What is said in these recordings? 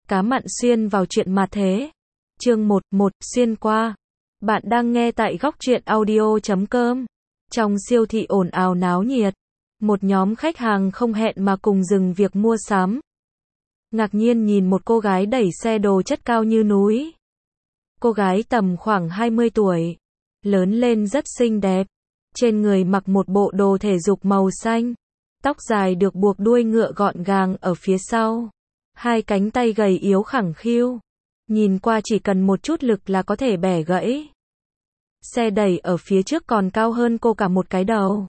Cá mặn xuyên vào chuyện mà thế. Chương 11, xuyên qua. Bạn đang nghe tại góc truyện audio.com. Trong siêu thị ồn ào náo nhiệt, một nhóm khách hàng không hẹn mà cùng dừng việc mua sắm. Ngạc nhiên nhìn một cô gái đẩy xe đồ chất cao như núi. Cô gái tầm khoảng 20 tuổi, lớn lên rất xinh đẹp. Trên người mặc một bộ đồ thể dục màu xanh, tóc dài được buộc đuôi ngựa gọn gàng ở phía sau. Hai cánh tay gầy yếu khẳng khiu, nhìn qua chỉ cần một chút lực là có thể bẻ gãy. Xe đẩy ở phía trước còn cao hơn cô cả một cái đầu.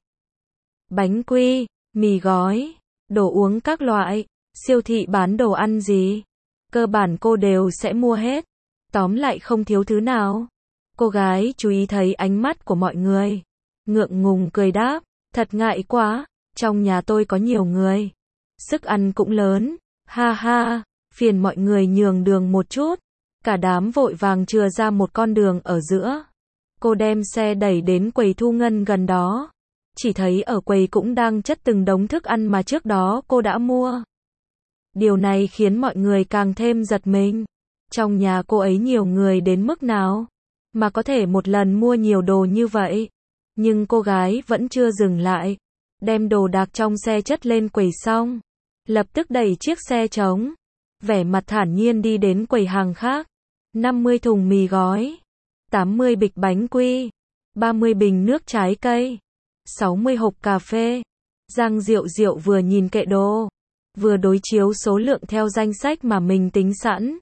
Bánh quy, mì gói, đồ uống các loại, siêu thị bán đồ ăn gì, cơ bản cô đều sẽ mua hết. Tóm lại không thiếu thứ nào. Cô gái chú ý thấy ánh mắt của mọi người, ngượng ngùng cười đáp, thật ngại quá, trong nhà tôi có nhiều người, sức ăn cũng lớn, ha ha, phiền mọi người nhường đường một chút. Cả đám vội vàng chừa ra một con đường ở giữa. Cô đem xe đẩy đến quầy thu ngân gần đó. Chỉ thấy ở quầy cũng đang chất từng đống thức ăn mà trước đó cô đã mua. Điều này khiến mọi người càng thêm giật mình. Trong nhà cô ấy nhiều người đến mức nào mà có thể một lần mua nhiều đồ như vậy. Nhưng cô gái vẫn chưa dừng lại, đem đồ đạc trong xe chất lên quầy xong, lập tức đẩy chiếc xe trống, vẻ mặt thản nhiên đi đến quầy hàng khác. 50 thùng mì gói, 80 bịch bánh quy, 30 bình nước trái cây, 60 hộp cà phê. Giang Diệu Diệu vừa nhìn kệ đồ, vừa đối chiếu số lượng theo danh sách mà mình tính sẵn.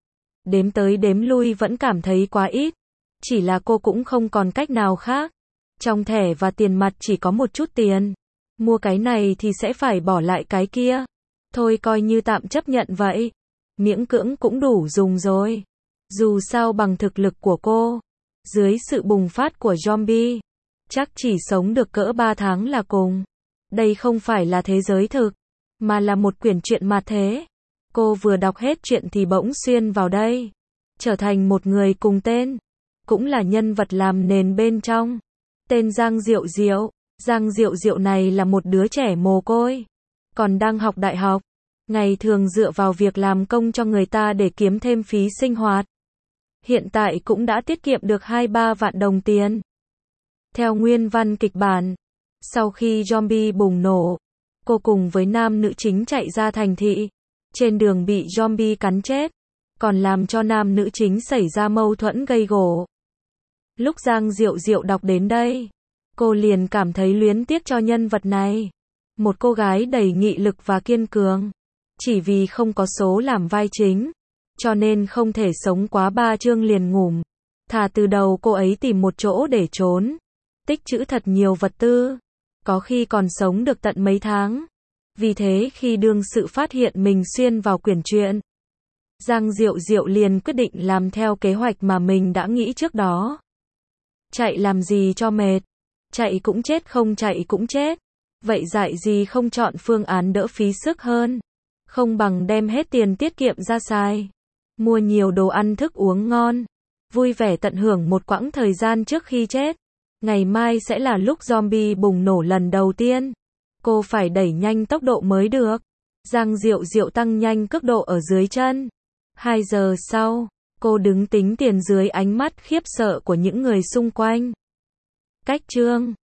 Đếm tới đếm lui vẫn cảm thấy quá ít, chỉ là cô cũng không còn cách nào khác. Trong thẻ và tiền mặt chỉ có một chút tiền, mua cái này thì sẽ phải bỏ lại cái kia. Thôi coi như tạm chấp nhận vậy, miễn cưỡng cũng đủ dùng rồi. Dù sao bằng thực lực của cô, dưới sự bùng phát của zombie, chắc chỉ sống được cỡ 3 tháng là cùng. Đây không phải là thế giới thực, mà là một quyển truyện mà thế. Cô vừa đọc hết chuyện thì bỗng xuyên vào đây, trở thành một người cùng tên, cũng là nhân vật làm nền bên trong. Tên Giang Diệu Diệu. Giang Diệu Diệu này là một đứa trẻ mồ côi, còn đang học đại học, ngày thường dựa vào việc làm công cho người ta để kiếm thêm phí sinh hoạt. Hiện tại cũng đã tiết kiệm được 2-3 vạn đồng tiền. Theo nguyên văn kịch bản, sau khi zombie bùng nổ, cô cùng với nam nữ chính chạy ra thành thị, trên đường bị zombie cắn chết, còn làm cho nam nữ chính xảy ra mâu thuẫn gây gổ. Lúc Giang Diệu Diệu đọc đến đây, cô liền cảm thấy luyến tiếc cho nhân vật này. Một cô gái đầy nghị lực và kiên cường, chỉ vì không có số làm vai chính, cho nên không thể sống quá 3 chương liền ngủm. Thà từ đầu cô ấy tìm một chỗ để trốn, tích trữ thật nhiều vật tư, có khi còn sống được tận mấy tháng. Vì thế khi đương sự phát hiện mình xuyên vào quyển truyện, Giang Diệu Diệu liền quyết định làm theo kế hoạch mà mình đã nghĩ trước đó. Chạy làm gì cho mệt, chạy cũng chết không chạy cũng chết, vậy dại gì không chọn phương án đỡ phí sức hơn, không bằng đem hết tiền tiết kiệm ra xài, mua nhiều đồ ăn thức uống ngon, vui vẻ tận hưởng một quãng thời gian trước khi chết. Ngày mai sẽ là lúc zombie bùng nổ lần đầu tiên, cô phải đẩy nhanh tốc độ mới được. Giang Diệu Diệu tăng nhanh cước độ ở dưới chân. 2 giờ sau, cô đứng tính tiền dưới ánh mắt khiếp sợ của những người xung quanh. Cách chương